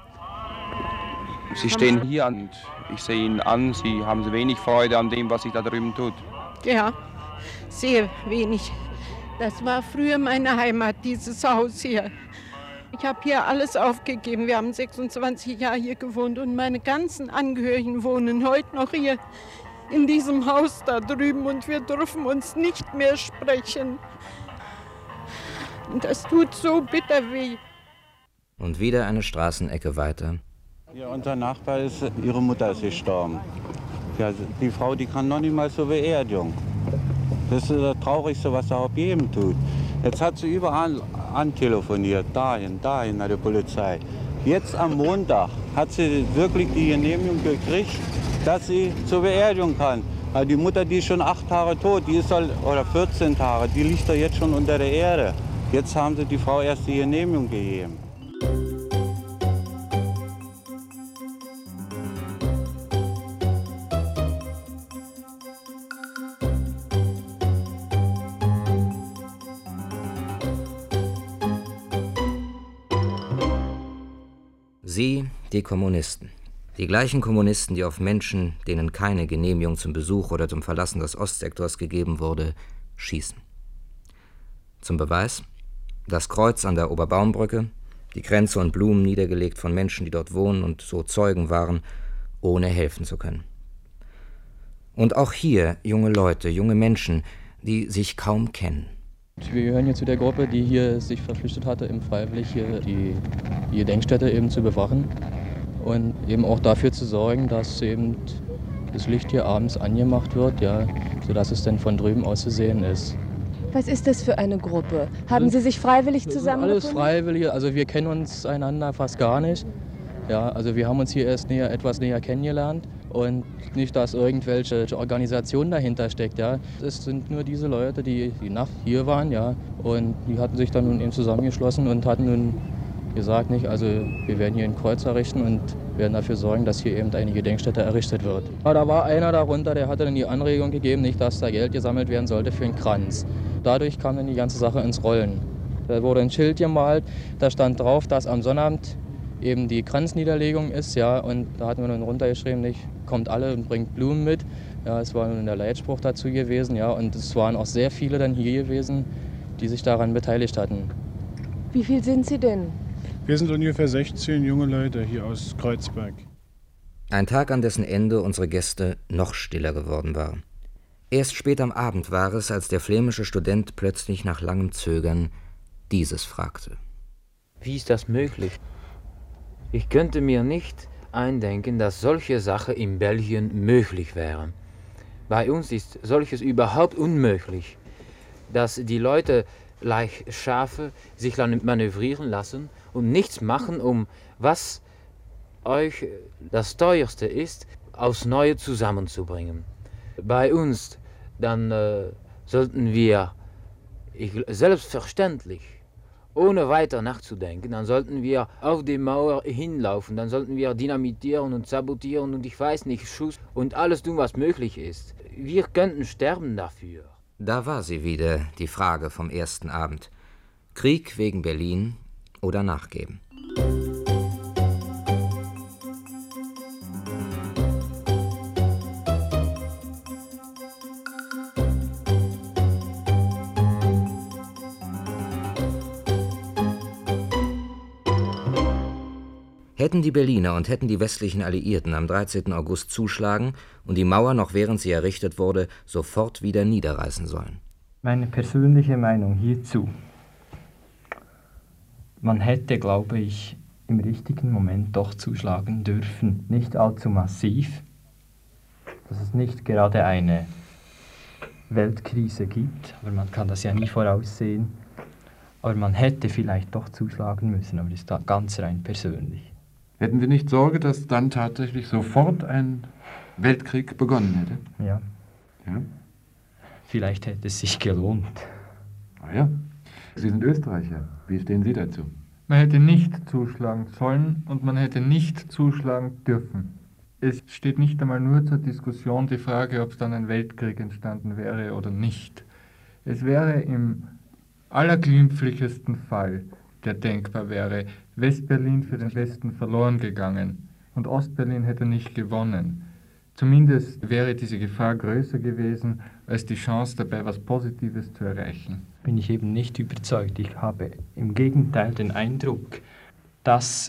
Sie stehen hier und ich sehe Ihnen an, Sie haben wenig Freude an dem, was sich da drüben tut. Ja, sehr wenig. Das war früher meine Heimat, dieses Haus hier. Ich habe hier alles aufgegeben. Wir haben sechsundzwanzig Jahre hier gewohnt und meine ganzen Angehörigen wohnen heute noch hier in diesem Haus da drüben und wir dürfen uns nicht mehr sprechen. Und das tut so bitter weh. Und wieder eine Straßenecke weiter. Ja, unser Nachbar ist, ihre Mutter ist gestorben. Ja, die Frau, die kann noch nicht mal zur Beerdigung. Das ist das Traurigste, was er auf jedem tut. Jetzt hat sie überall antelefoniert, dahin, dahin, bei der Polizei. Jetzt am Montag hat sie wirklich die Genehmigung gekriegt, dass sie zur Beerdigung kann. Also die Mutter, die ist schon acht Tage tot, die ist halt, oder vierzehn Tage, die liegt da jetzt schon unter der Erde. Jetzt haben sie die Frau erst die Genehmigung gegeben. Sie, die Kommunisten. Die gleichen Kommunisten, die auf Menschen, denen keine Genehmigung zum Besuch oder zum Verlassen des Ostsektors gegeben wurde, schießen. Zum Beweis: das Kreuz an der Oberbaumbrücke, die Kränze und Blumen niedergelegt von Menschen, die dort wohnen und so Zeugen waren, ohne helfen zu können. Und auch hier junge Leute, junge Menschen, die sich kaum kennen. Wir gehören hier zu der Gruppe, die hier sich verpflichtet hatte, eben freiwillig hier die, die Gedenkstätte eben zu bewachen und eben auch dafür zu sorgen, dass eben das Licht hier abends angemacht wird, ja, sodass es dann von drüben aus zu sehen ist. Was ist das für eine Gruppe? Haben Sie sich freiwillig zusammengefunden? Alles Freiwillige, also wir kennen uns einander fast gar nicht. Ja, also wir haben uns hier erst näher, etwas näher kennengelernt und nicht, dass irgendwelche Organisation dahinter steckt. Ja. Es sind nur diese Leute, die die Nacht hier waren, ja, und die hatten sich dann nun eben zusammengeschlossen und hatten nun gesagt, nicht, also wir werden hier ein Kreuz errichten und werden dafür sorgen, dass hier eben eine Gedenkstätte errichtet wird. Aber da war einer darunter, der hatte dann die Anregung gegeben, nicht, dass da Geld gesammelt werden sollte für einen Kranz. Dadurch kam dann die ganze Sache ins Rollen. Da wurde ein Schild gemalt, da stand drauf, dass am Sonnabend eben die Kranzniederlegung ist, ja, und da hatten wir dann runtergeschrieben, nicht, kommt alle und bringt Blumen mit. Ja, es war nun der Leitspruch dazu gewesen, ja, und es waren auch sehr viele dann hier gewesen, die sich daran beteiligt hatten. Wie viel sind Sie denn? Wir sind ungefähr sechzehn junge Leute hier aus Kreuzberg. Ein Tag, an dessen Ende unsere Gäste noch stiller geworden waren. Erst spät am Abend war es, als der flämische Student plötzlich nach langem Zögern dieses fragte. Wie ist das möglich? Ich könnte mir nicht eindenken, dass solche Sachen in Belgien möglich wären. Bei uns ist solches überhaupt unmöglich, dass die Leute leicht Schafe sich manövrieren lassen und nichts machen, um was euch das Teuerste ist, aufs Neue zusammenzubringen. Bei uns, dann äh, sollten wir, ich, selbstverständlich, ohne weiter nachzudenken, dann sollten wir auf die Mauer hinlaufen, dann sollten wir dynamitieren und sabotieren und ich weiß nicht, Schuss und alles tun, was möglich ist. Wir könnten sterben dafür. Da war sie wieder, die Frage vom ersten Abend. Krieg wegen Berlin oder nachgeben? Hätten die Berliner und hätten die westlichen Alliierten am dreizehnten August zuschlagen und die Mauer noch während sie errichtet wurde, sofort wieder niederreißen sollen? Meine persönliche Meinung hierzu. Man hätte, glaube ich, im richtigen Moment doch zuschlagen dürfen. Nicht allzu massiv, dass es nicht gerade eine Weltkrise gibt, aber man kann das ja nie voraussehen. Aber man hätte vielleicht doch zuschlagen müssen, aber das ist da ganz rein persönlich. Hätten Sie nicht Sorge, dass dann tatsächlich sofort ein Weltkrieg begonnen hätte? Ja. Ja? Vielleicht hätte es sich gelohnt. Ah ja. Sie sind Österreicher. Wie stehen Sie dazu? Man hätte nicht zuschlagen sollen und man hätte nicht zuschlagen dürfen. Es steht nicht einmal nur zur Diskussion die Frage, ob es dann ein Weltkrieg entstanden wäre oder nicht. Es wäre im allerglimpflichsten Fall, der denkbar wäre, Westberlin für den Westen verloren gegangen und Ostberlin hätte nicht gewonnen. Zumindest wäre diese Gefahr größer gewesen, als die Chance dabei, etwas Positives zu erreichen. Bin ich eben nicht überzeugt. Ich habe im Gegenteil den Eindruck, dass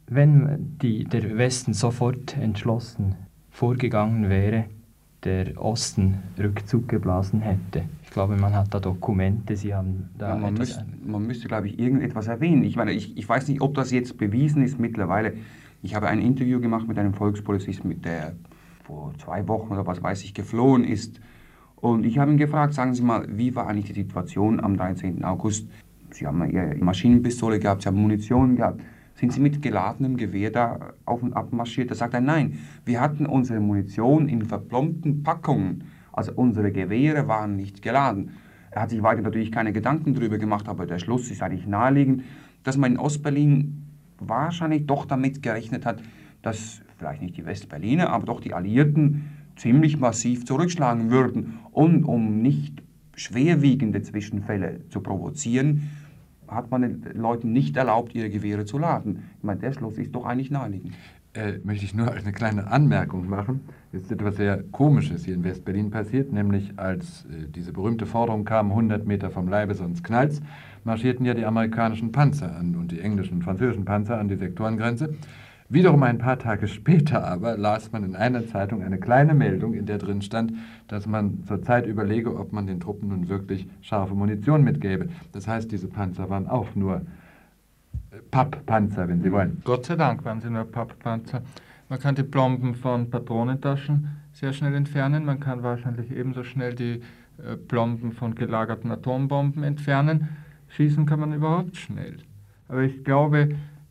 wenn die, der Westen sofort entschlossen vorgegangen wäre, der Osten Rückzug geblasen hätte. Ich glaube, man hat da Dokumente, Sie haben da... Ja, man, müsste, man müsste, glaube ich, irgendetwas erwähnen. Ich meine, ich, ich weiß nicht, ob das jetzt bewiesen ist mittlerweile. Ich habe ein Interview gemacht mit einem Volkspolizisten, mit der vor zwei Wochen oder was weiß ich geflohen ist. Und ich habe ihn gefragt, sagen Sie mal, wie war eigentlich die Situation am dreizehnten August? Sie haben Ihre Maschinenpistole gehabt, Sie haben Munition gehabt. Sind Sie mit geladenem Gewehr da auf und ab marschiert? Da sagt er, nein, wir hatten unsere Munition in verplombten Packungen. Also unsere Gewehre waren nicht geladen. Er hat sich weiter natürlich keine Gedanken darüber gemacht, aber der Schluss ist eigentlich naheliegend, dass man in Ostberlin wahrscheinlich doch damit gerechnet hat, dass vielleicht nicht die Westberliner, aber doch die Alliierten ziemlich massiv zurückschlagen würden. Und um nicht schwerwiegende Zwischenfälle zu provozieren, hat man den Leuten nicht erlaubt, ihre Gewehre zu laden. Ich meine, der Schluss ist doch eigentlich naheliegend. Äh, möchte ich nur eine kleine Anmerkung machen. Es ist etwas sehr Komisches hier in Westberlin passiert, nämlich als äh, diese berühmte Forderung kam, hundert Meter vom Leibe, sonst knallt's, marschierten ja die amerikanischen Panzer an und die englischen und französischen Panzer an die Sektorengrenze. Wiederum ein paar Tage später aber las man in einer Zeitung eine kleine Meldung, in der drin stand, dass man zurzeit überlege, ob man den Truppen nun wirklich scharfe Munition mitgäbe. Das heißt, diese Panzer waren auch nur Papppanzer, wenn Sie wollen. Gott sei Dank waren sie nur Papppanzer. Man kann die Plomben von Patronentaschen sehr schnell entfernen. Man kann wahrscheinlich ebenso schnell die äh, Plomben von gelagerten Atombomben entfernen. Schießen kann man überhaupt schnell. Aber ich glaube,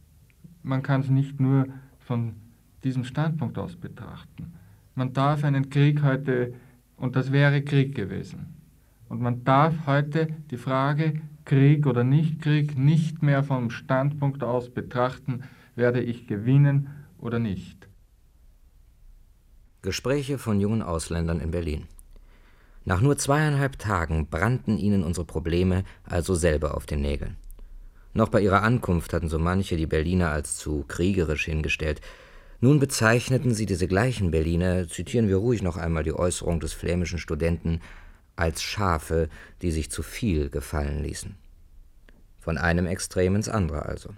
man kann es nicht nur von diesem Standpunkt aus betrachten. Man darf einen Krieg heute, und das wäre Krieg gewesen, und man darf heute die Frage Krieg oder Nicht-Krieg nicht mehr vom Standpunkt aus betrachten, werde ich gewinnen oder nicht. Gespräche von jungen Ausländern in Berlin. Nach nur zweieinhalb Tagen brannten ihnen unsere Probleme also selber auf den Nägeln. Noch bei ihrer Ankunft hatten so manche die Berliner als zu kriegerisch hingestellt. Nun bezeichneten sie diese gleichen Berliner, zitieren wir ruhig noch einmal die Äußerung des flämischen Studenten, als Schafe, die sich zu viel gefallen ließen. Von einem Extrem ins andere also.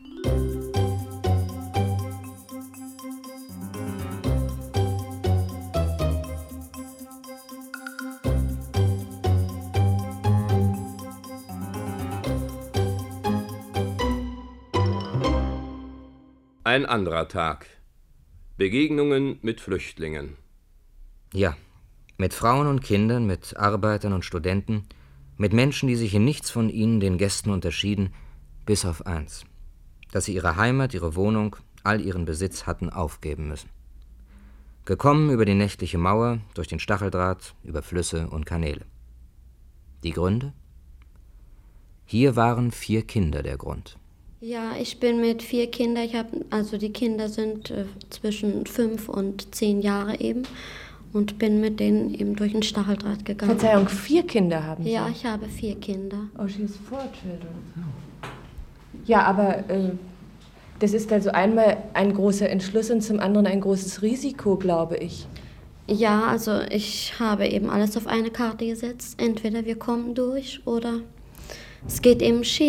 Ein anderer Tag. Begegnungen mit Flüchtlingen. Ja, mit Frauen und Kindern, mit Arbeitern und Studenten, mit Menschen, die sich in nichts von ihnen den Gästen unterschieden, bis auf eins, dass sie ihre Heimat, ihre Wohnung, all ihren Besitz hatten aufgeben müssen. Gekommen über die nächtliche Mauer, durch den Stacheldraht, über Flüsse und Kanäle. Die Gründe? Hier waren vier Kinder der Grund. Ja, ich bin mit vier Kindern, ich habe, also die Kinder sind äh, zwischen fünf und zehn Jahre eben und bin mit denen eben durch den Stacheldraht gegangen. Verzeihung, vier Kinder haben Sie? Ja, ich habe vier Kinder. Oh, she's four children. Ja, aber äh, das ist also einmal ein großer Entschluss und zum anderen ein großes Risiko, glaube ich. Ja, also ich habe eben alles auf eine Karte gesetzt. Entweder wir kommen durch oder es geht eben schief.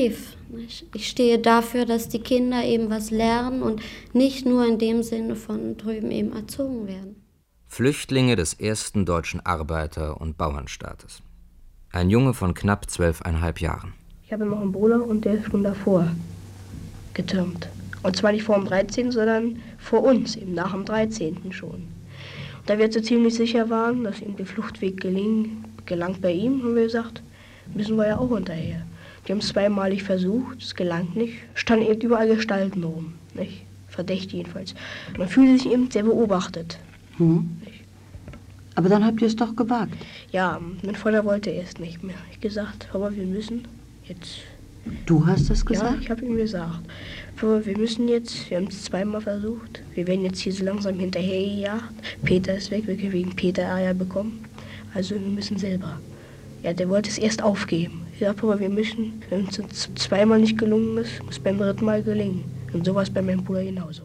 Ich stehe dafür, dass die Kinder eben was lernen und nicht nur in dem Sinne von drüben eben erzogen werden. Flüchtlinge des ersten deutschen Arbeiter- und Bauernstaates. Ein Junge von knapp zwölfeinhalb Jahren. Ich habe noch einen Bruder und der ist schon davor getürmt. Und zwar nicht vor dem dreizehnten, sondern vor uns, eben nach dem dreizehnten schon. Und da wir so ziemlich sicher waren, dass ihm der Fluchtweg geling, gelangt bei ihm, haben wir gesagt, müssen wir ja auch hinterher. Die haben es zweimalig versucht, es gelang nicht. Standen eben überall Gestalten rum, nicht? Verdächtig jedenfalls. Man fühlte sich eben sehr beobachtet. Hm. Aber dann habt ihr es doch gewagt. Ja, mein Vater wollte erst nicht mehr. Ich gesagt, Papa, wir müssen jetzt... Du hast das gesagt? Ja, ich habe ihm gesagt. Papa, wir müssen jetzt, wir haben es zweimal versucht. Wir werden jetzt hier so langsam hinterhergejagt. Peter ist weg, wir können wegen Peter Eier bekommen. Also wir müssen selber. Ja, der wollte es erst aufgeben. Ich sagte, Papa, wir müssen, wenn es uns zweimal nicht gelungen ist, muss beim dritten Mal gelingen. Und so war es bei meinem Bruder genauso.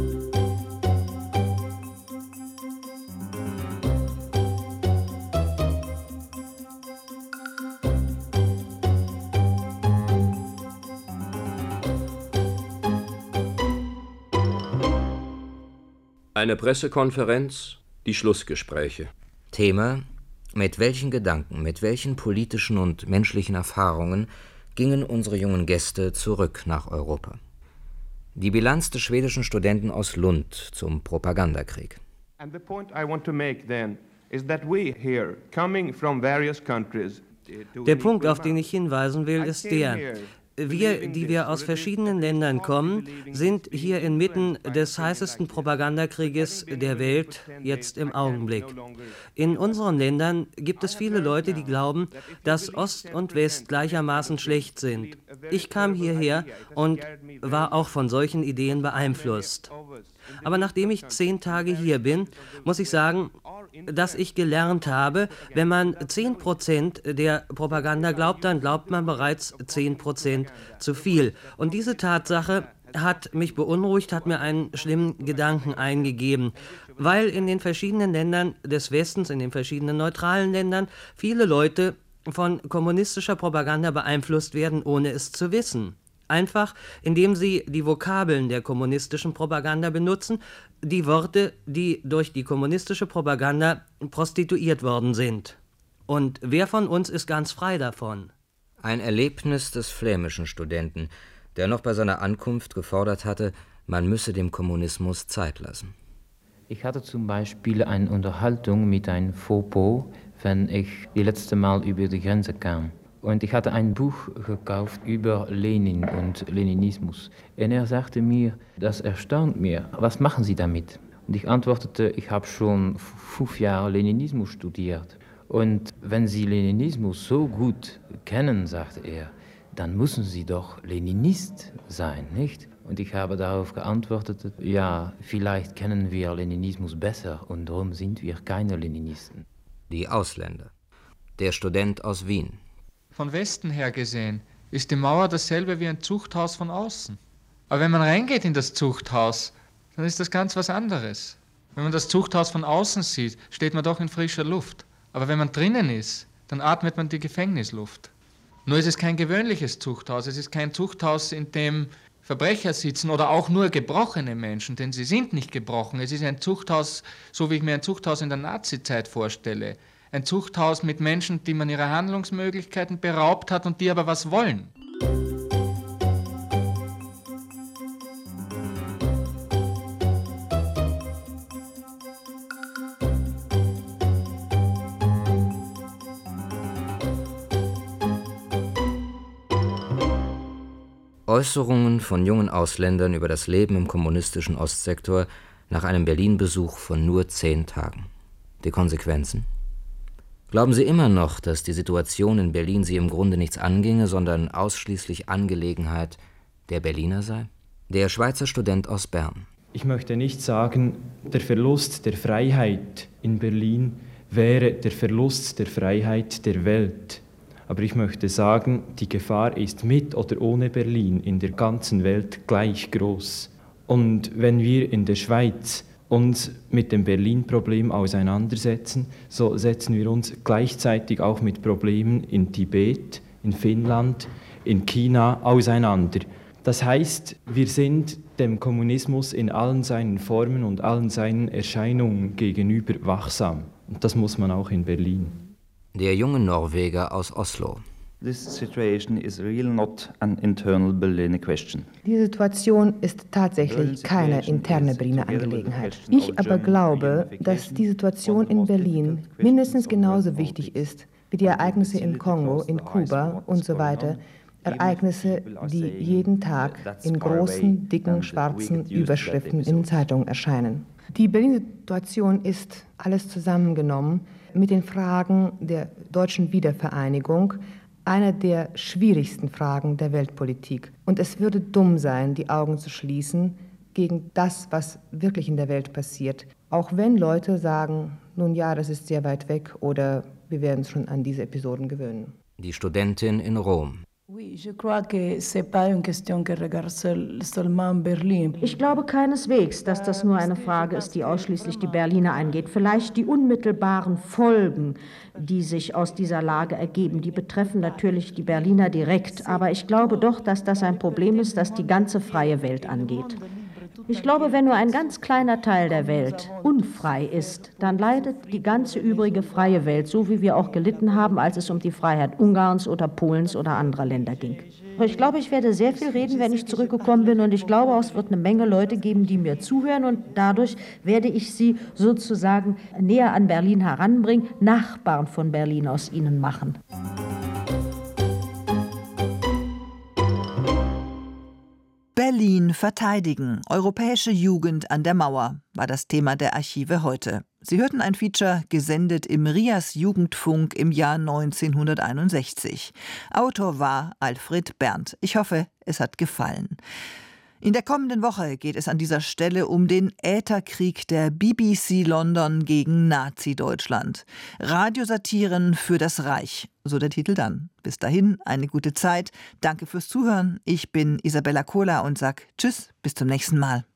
Eine Pressekonferenz, die Schlussgespräche. Thema: Mit welchen Gedanken, mit welchen politischen und menschlichen Erfahrungen gingen unsere jungen Gäste zurück nach Europa? Die Bilanz des schwedischen Studenten aus Lund zum Propagandakrieg. And the point I want to make then is that we here, coming from various countries, Der Punkt, auf den ich hinweisen will, ist der: Wir, die wir aus verschiedenen Ländern kommen, sind hier inmitten des heißesten Propagandakrieges der Welt jetzt im Augenblick. In unseren Ländern gibt es viele Leute, die glauben, dass Ost und West gleichermaßen schlecht sind. Ich kam hierher und war auch von solchen Ideen beeinflusst. Aber nachdem ich zehn Tage hier bin, muss ich sagen, dass ich gelernt habe, wenn man zehn Prozent der Propaganda glaubt, dann glaubt man bereits zehn Prozent zu viel. Und diese Tatsache hat mich beunruhigt, hat mir einen schlimmen Gedanken eingegeben, weil in den verschiedenen Ländern des Westens, in den verschiedenen neutralen Ländern, viele Leute von kommunistischer Propaganda beeinflusst werden, ohne es zu wissen. Einfach, indem sie die Vokabeln der kommunistischen Propaganda benutzen, die Worte, die durch die kommunistische Propaganda prostituiert worden sind. Und wer von uns ist ganz frei davon? Ein Erlebnis des flämischen Studenten, der noch bei seiner Ankunft gefordert hatte, man müsse dem Kommunismus Zeit lassen. Ich hatte zum Beispiel eine Unterhaltung mit einem Fopo, wenn ich die letzte Mal über die Grenze kam. Und ich hatte ein Buch gekauft über Lenin und Leninismus. Und er sagte mir, das erstaunt mich, was machen Sie damit? Und ich antwortete, ich habe schon fünf Jahre Leninismus studiert. Und wenn Sie Leninismus so gut kennen, sagte er, dann müssen Sie doch Leninist sein, nicht? Und ich habe darauf geantwortet, ja, vielleicht kennen wir Leninismus besser und darum sind wir keine Leninisten. Die Ausländer. Der Student aus Wien. Von Westen her gesehen ist die Mauer dasselbe wie ein Zuchthaus von außen. Aber wenn man reingeht in das Zuchthaus, dann ist das ganz was anderes. Wenn man das Zuchthaus von außen sieht, steht man doch in frischer Luft. Aber wenn man drinnen ist, dann atmet man die Gefängnisluft. Nur ist es kein gewöhnliches Zuchthaus, es ist kein Zuchthaus, in dem Verbrecher sitzen oder auch nur gebrochene Menschen, denn sie sind nicht gebrochen. Es ist ein Zuchthaus, so wie ich mir ein Zuchthaus in der Nazizeit vorstelle. Ein Zuchthaus mit Menschen, die man ihrer Handlungsmöglichkeiten beraubt hat und die aber was wollen. Äußerungen von jungen Ausländern über das Leben im kommunistischen Ostsektor nach einem Berlin-Besuch von nur zehn Tagen. Die Konsequenzen? Glauben Sie immer noch, dass die Situation in Berlin Sie im Grunde nichts anginge, sondern ausschließlich Angelegenheit der Berliner sei? Der Schweizer Student aus Bern. Ich möchte nicht sagen, der Verlust der Freiheit in Berlin wäre der Verlust der Freiheit der Welt. Aber ich möchte sagen, die Gefahr ist mit oder ohne Berlin in der ganzen Welt gleich groß. Und wenn wir in der Schweiz uns mit dem Berlin-Problem auseinandersetzen, so setzen wir uns gleichzeitig auch mit Problemen in Tibet, in Finnland, in China auseinander. Das heißt, wir sind dem Kommunismus in allen seinen Formen und allen seinen Erscheinungen gegenüber wachsam. Und das muss man auch in Berlin. Der junge Norweger aus Oslo. This situation is really not an internal Berliner question. Die Situation ist tatsächlich keine interne Berliner Angelegenheit. Ich aber glaube, dass die Situation in Berlin mindestens genauso wichtig ist wie die Ereignisse im Kongo, in Kuba und so weiter. Ereignisse, die jeden Tag in großen, dicken, schwarzen Überschriften in Zeitungen erscheinen. Die Berlin-Situation ist alles zusammengenommen mit den Fragen der deutschen Wiedervereinigung, eine der schwierigsten Fragen der Weltpolitik. Und es würde dumm sein, die Augen zu schließen gegen das, was wirklich in der Welt passiert. Auch wenn Leute sagen, nun ja, das ist sehr weit weg oder wir werden uns schon an diese Episoden gewöhnen. Die Studentin in Rom. Ich glaube keineswegs, dass das nur eine Frage ist, die ausschließlich die Berliner angeht. Vielleicht die unmittelbaren Folgen, die sich aus dieser Lage ergeben, die betreffen natürlich die Berliner direkt. Aber ich glaube doch, dass das ein Problem ist, das die ganze freie Welt angeht. Ich glaube, wenn nur ein ganz kleiner Teil der Welt unfrei ist, dann leidet die ganze übrige freie Welt, so wie wir auch gelitten haben, als es um die Freiheit Ungarns oder Polens oder anderer Länder ging. Ich glaube, ich werde sehr viel reden, wenn ich zurückgekommen bin, und ich glaube auch, es wird eine Menge Leute geben, die mir zuhören, und dadurch werde ich sie sozusagen näher an Berlin heranbringen, Nachbarn von Berlin aus ihnen machen. Berlin verteidigen. Europäische Jugend an der Mauer war das Thema der Archive heute. Sie hörten ein Feature, gesendet im Rias Jugendfunk im Jahr neunzehnhunderteinundsechzig. Autor war Alfred Berndt. Ich hoffe, es hat gefallen. In der kommenden Woche geht es an dieser Stelle um den Ätherkrieg der B B C London gegen Nazi-Deutschland. Radiosatiren für das Reich, so der Titel dann. Bis dahin eine gute Zeit. Danke fürs Zuhören. Ich bin Isabella Kohler und sag Tschüss, bis zum nächsten Mal.